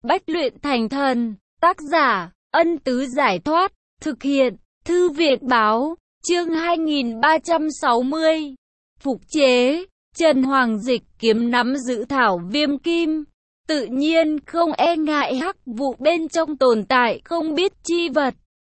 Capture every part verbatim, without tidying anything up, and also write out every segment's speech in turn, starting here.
Bách luyện thành thần. Tác giả, Ân Tứ Giải Thoát. Thực hiện, Thư Việt Báo. Chương hai nghìn ba trăm sáu mươi. Phục chế. Trần Hoàng Dịch kiếm nắm giữ thảo viêm kim. Tự nhiên không e ngại hắc vụ bên trong tồn tại không biết chi vật.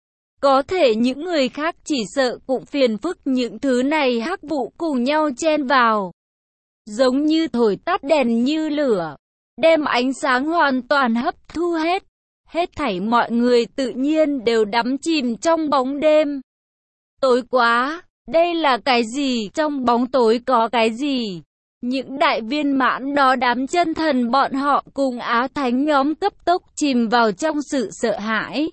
Có thể những người khác chỉ sợ cũng phiền phức những thứ này hắc vụ cùng nhau chen vào. Giống như thổi tắt đèn như lửa, đem ánh sáng hoàn toàn hấp thu hết. Hết thảy mọi người tự nhiên đều đắm chìm trong bóng đêm. Tối quá, đây là cái gì? Trong bóng tối có cái gì? Những đại viên mãn đó đám chân thần bọn họ cùng Á Thánh nhóm cấp tốc chìm vào trong sự sợ hãi.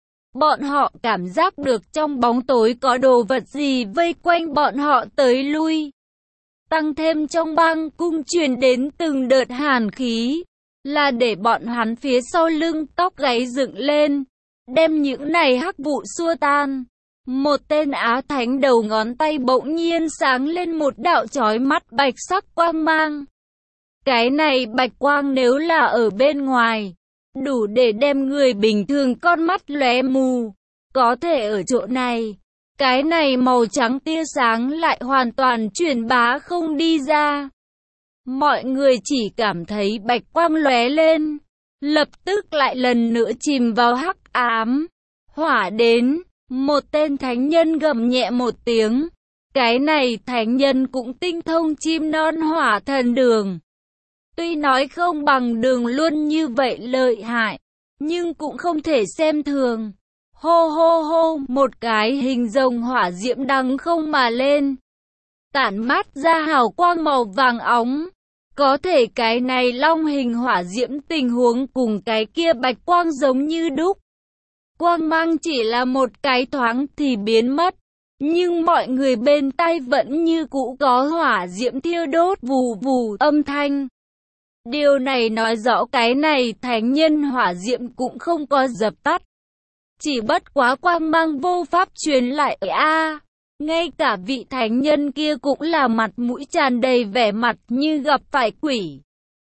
Bọn họ cảm giác được trong bóng tối có đồ vật gì vây quanh bọn họ tới lui. Tăng thêm trong băng cung truyền đến từng đợt hàn khí, là để bọn hắn phía sau lưng tóc gáy dựng lên, đem những này hắc vụ xua tan. Một tên Á Thánh đầu ngón tay bỗng nhiên sáng lên một đạo chói mắt bạch sắc quang mang. Cái này bạch quang nếu là ở bên ngoài, đủ để đem người bình thường con mắt lóe mù. Có thể ở chỗ này, cái này màu trắng tia sáng lại hoàn toàn truyền bá không đi ra. Mọi người chỉ cảm thấy bạch quang lóe lên, lập tức lại lần nữa chìm vào hắc ám. Hỏa đến, một tên thánh nhân gầm nhẹ một tiếng. Cái này thánh nhân cũng tinh thông chim non hỏa thần đường. Tuy nói không bằng đường luôn như vậy lợi hại, nhưng cũng không thể xem thường. Hô hô hô, một cái hình rồng hỏa diễm đằng không mà lên, tản mát ra hào quang màu vàng óng. Có thể cái này long hình hỏa diễm tình huống cùng cái kia bạch quang giống như đúc. Quang mang chỉ là một cái thoáng thì biến mất, nhưng mọi người bên tai vẫn như cũ có hỏa diễm thiêu đốt vù vù âm thanh. Điều này nói rõ cái này thánh nhân hỏa diễm cũng không có dập tắt. Chỉ bất quá quang mang vô pháp truyền lại a. À, ngay cả vị thánh nhân kia cũng là mặt mũi tràn đầy vẻ mặt như gặp phải quỷ.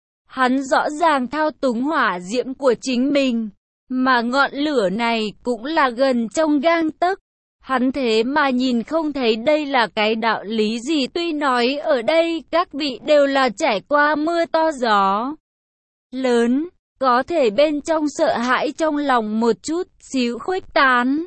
Hắn rõ ràng thao túng hỏa diễm của chính mình, mà ngọn lửa này cũng là gần trong gang tấc. Hắn thế mà nhìn không thấy đây là cái đạo lý gì. Tuy nói ở đây các vị đều là trải qua mưa to gió lớn, có thể bên trong sợ hãi trong lòng một chút xíu khuếch tán,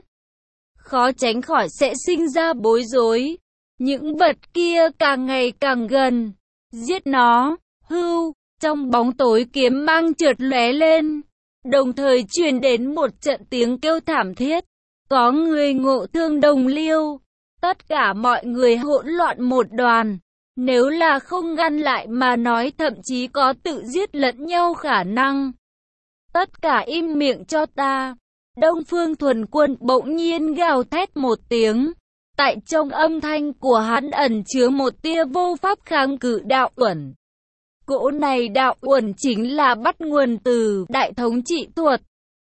khó tránh khỏi sẽ sinh ra bối rối. Những vật kia càng ngày càng gần, giết nó. Hưu, trong bóng tối kiếm mang trượt lóe lên, đồng thời truyền đến một trận tiếng kêu thảm thiết. Có người ngộ thương đồng liêu, tất cả mọi người hỗn loạn một đoàn. Nếu là không ngăn lại mà nói thậm chí có tự giết lẫn nhau khả năng. Tất cả im miệng cho ta. Đông Phương Thuần Quân bỗng nhiên gào thét một tiếng. Tại trong âm thanh của hắn ẩn chứa một tia vô pháp kháng cự đạo uẩn. Cỗ này đạo uẩn chính là bắt nguồn từ đại thống trị thuật.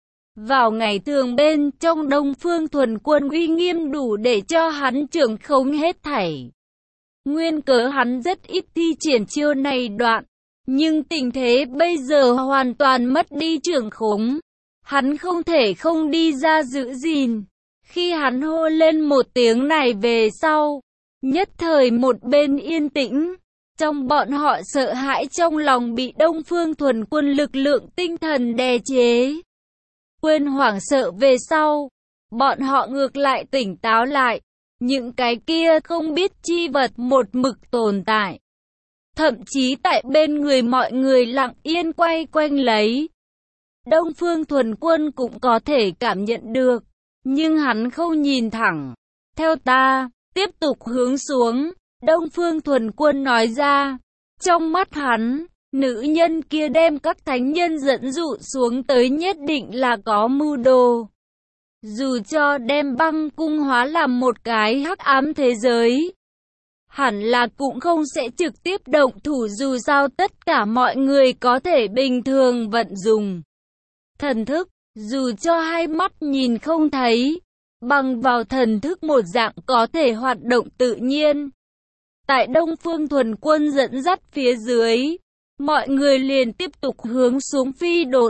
Vào ngày thường bên trong Đông Phương Thuần Quân uy nghiêm đủ để cho hắn trưởng khống hết thảy. Nguyên cớ hắn rất ít thi triển chiêu này đoạn, nhưng tình thế bây giờ hoàn toàn mất đi trưởng khống. Hắn không thể không đi ra giữ gìn. Khi hắn hô lên một tiếng này về sau, nhất thời một bên yên tĩnh. Trong bọn họ sợ hãi trong lòng bị Đông Phương Thuần Quân lực lượng tinh thần đè chế. Quên hoảng sợ về sau, bọn họ ngược lại tỉnh táo lại. Những cái kia không biết chi vật một mực tồn tại. Thậm chí tại bên người mọi người lặng yên quay quanh lấy. Đông Phương Thuần Quân cũng có thể cảm nhận được, nhưng hắn không nhìn thẳng. Theo ta, tiếp tục hướng xuống, Đông Phương Thuần Quân nói ra. Trong mắt hắn, nữ nhân kia đem các thánh nhân dẫn dụ xuống tới nhất định là có mưu đồ. Dù cho đem băng cung hóa làm một cái hắc ám thế giới, hẳn là cũng không sẽ trực tiếp động thủ, dù sao tất cả mọi người có thể bình thường vận dùng thần thức, dù cho hai mắt nhìn không thấy, bằng vào thần thức một dạng có thể hoạt động tự nhiên. Tại Đông Phương Thuần Quân dẫn dắt phía dưới, mọi người liền tiếp tục hướng xuống phi độn.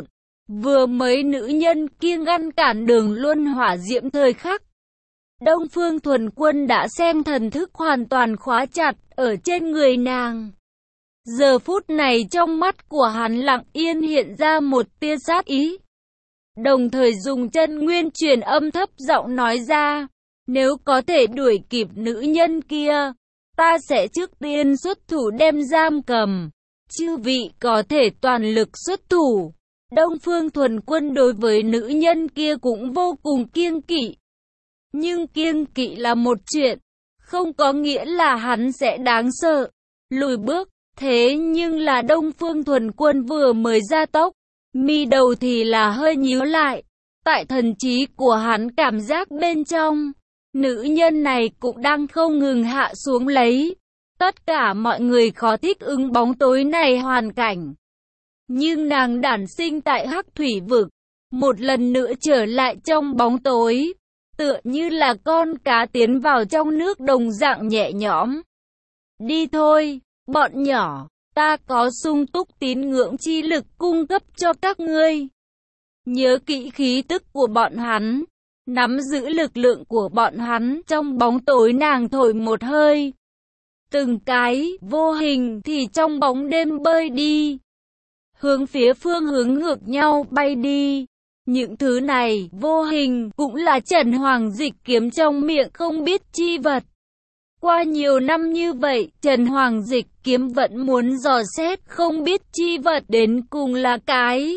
Vừa mới nữ nhân kia ngăn cản đường luân hỏa diễm thời khắc, Đông Phương Thuần Quân đã xem thần thức hoàn toàn khóa chặt ở trên người nàng. Giờ phút này trong mắt của hắn lặng yên hiện ra một tia sát ý. Đồng thời dùng chân nguyên truyền âm thấp giọng nói ra, nếu có thể đuổi kịp nữ nhân kia, ta sẽ trước tiên xuất thủ đem giam cầm. Chư vị có thể toàn lực xuất thủ. Đông Phương Thuần Quân đối với nữ nhân kia cũng vô cùng kiêng kỵ. Nhưng kiêng kỵ là một chuyện, không có nghĩa là hắn sẽ đáng sợ, lùi bước. Thế nhưng là Đông Phương Thuần Quân vừa mới ra tốc, mi đầu thì là hơi nhíu lại. Tại thần trí của hắn cảm giác bên trong, nữ nhân này cũng đang không ngừng hạ xuống lấy. Tất cả mọi người khó thích ứng bóng tối này hoàn cảnh. Nhưng nàng đản sinh tại Hắc Thủy Vực, một lần nữa trở lại trong bóng tối, tựa như là con cá tiến vào trong nước đồng dạng nhẹ nhõm. Đi thôi, bọn nhỏ, ta có sung túc tín ngưỡng chi lực cung cấp cho các ngươi. Nhớ kỹ khí tức của bọn hắn, nắm giữ lực lượng của bọn hắn. Trong bóng tối nàng thổi một hơi, từng cái vô hình thì trong bóng đêm bơi đi, hướng phía phương hướng ngược nhau bay đi. Những thứ này vô hình cũng là Trần Hoàng Dịch kiếm trong miệng không biết chi vật. Qua nhiều năm như vậy, Trần Hoàng Dịch kiếm vẫn muốn dò xét không biết chi vật đến cùng là cái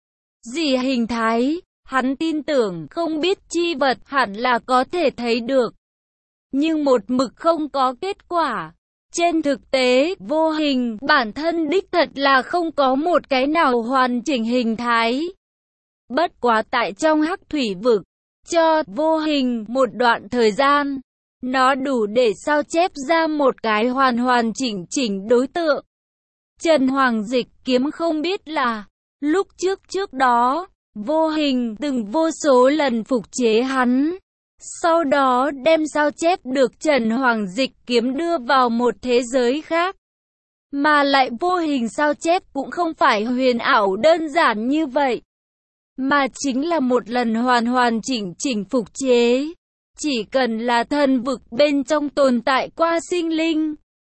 gì hình thái. Hắn tin tưởng không biết chi vật hẳn là có thể thấy được, nhưng một mực không có kết quả. Trên thực tế, vô hình bản thân đích thật là không có một cái nào hoàn chỉnh hình thái. Bất quá tại trong Hắc Thủy Vực, cho vô hình một đoạn thời gian, nó đủ để sao chép ra một cái hoàn hoàn chỉnh chỉnh đối tượng. Trần Hoàng Dịch kiếm không biết là, lúc trước trước đó, vô hình từng vô số lần phục chế hắn. Sau đó đem sao chép được Trần Hoàng Dịch kiếm đưa vào một thế giới khác. Mà lại vô hình sao chép cũng không phải huyền ảo đơn giản như vậy, mà chính là một lần hoàn hoàn chỉnh chỉnh phục chế. Chỉ cần là thần vực bên trong tồn tại qua sinh linh,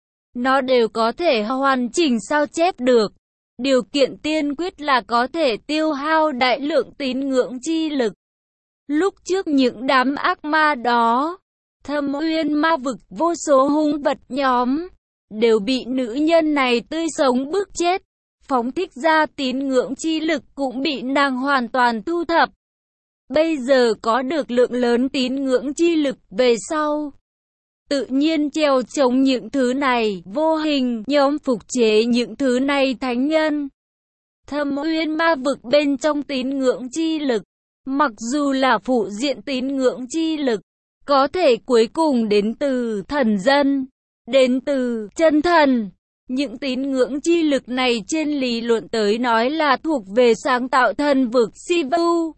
nó đều có thể hoàn chỉnh sao chép được. Điều kiện tiên quyết là có thể tiêu hao đại lượng tín ngưỡng chi lực. Lúc trước những đám ác ma đó, Thâm Uyên ma vực vô số hung vật nhóm, đều bị nữ nhân này tươi sống bức chết. Phóng thích ra tín ngưỡng chi lực cũng bị nàng hoàn toàn thu thập. Bây giờ có được lượng lớn tín ngưỡng chi lực về sau, tự nhiên treo chống những thứ này, vô hình nhóm phục chế những thứ này thánh nhân. Thâm Uyên ma vực bên trong tín ngưỡng chi lực, mặc dù là phụ diện tín ngưỡng chi lực, có thể cuối cùng đến từ thần dân, đến từ chân thần. Những tín ngưỡng chi lực này trên lý luận tới nói là thuộc về sáng tạo thần vực Sivu.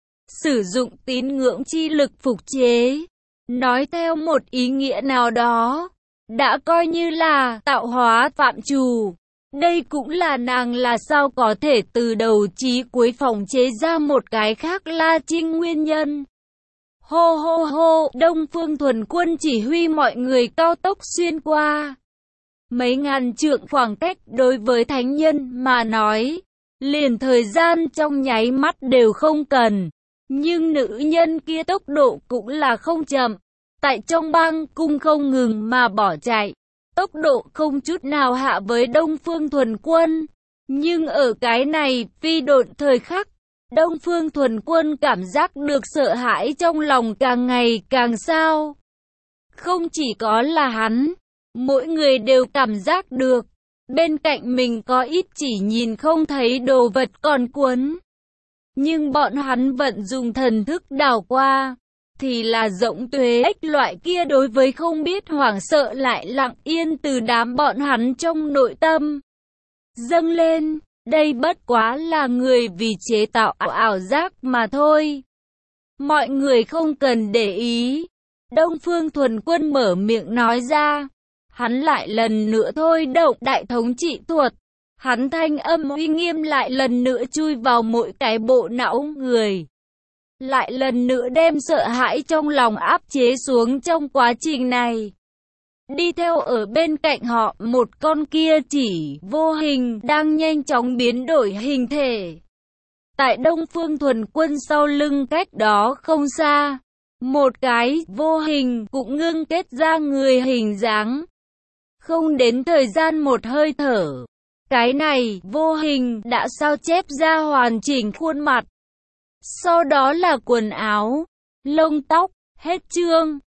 Sử dụng tín ngưỡng chi lực phục chế, nói theo một ý nghĩa nào đó, đã coi như là tạo hóa phạm trù. Đây cũng là nàng là sao có thể từ đầu chí cuối phòng chế ra một cái khác La Trinh nguyên nhân. Hô hô hô, Đông Phương Thuần Quân chỉ huy mọi người cao tốc xuyên qua mấy ngàn trượng khoảng cách. Đối với thánh nhân mà nói, liền thời gian trong nháy mắt đều không cần. Nhưng nữ nhân kia tốc độ cũng là không chậm, tại trong băng cung không ngừng mà bỏ chạy, tốc độ không chút nào hạ với Đông Phương Thuần Quân. Nhưng ở cái này phi độn thời khắc, Đông Phương Thuần Quân cảm giác được sợ hãi trong lòng càng ngày càng sao. Không chỉ có là hắn, mỗi người đều cảm giác được, bên cạnh mình có ít chỉ nhìn không thấy đồ vật còn cuốn. Nhưng bọn hắn vận dùng thần thức đảo qua, thì là rỗng tuế ếch loại kia đối với không biết hoảng sợ lại lặng yên từ đám bọn hắn trong nội tâm dâng lên. Đây bất quá là người vì chế tạo ảo, ảo giác mà thôi. Mọi người không cần để ý. Đông Phương Thuần Quân mở miệng nói ra. Hắn lại lần nữa thôi động đại thống trị thuật, Hắn thanh âm uy nghiêm lại lần nữa chui vào mỗi cái bộ não người. Lại lần nữa đem sợ hãi trong lòng áp chế xuống trong quá trình này. Đi theo ở bên cạnh họ, một con kia chỉ vô hình đang nhanh chóng biến đổi hình thể. Tại Đông Phương Thuần Quân sau lưng cách đó không xa, một cái vô hình cũng ngưng kết ra người hình dáng. Không đến thời gian một hơi thở, cái này vô hình đã sao chép ra hoàn chỉnh khuôn mặt. Sau đó là quần áo, lông tóc, hết chương.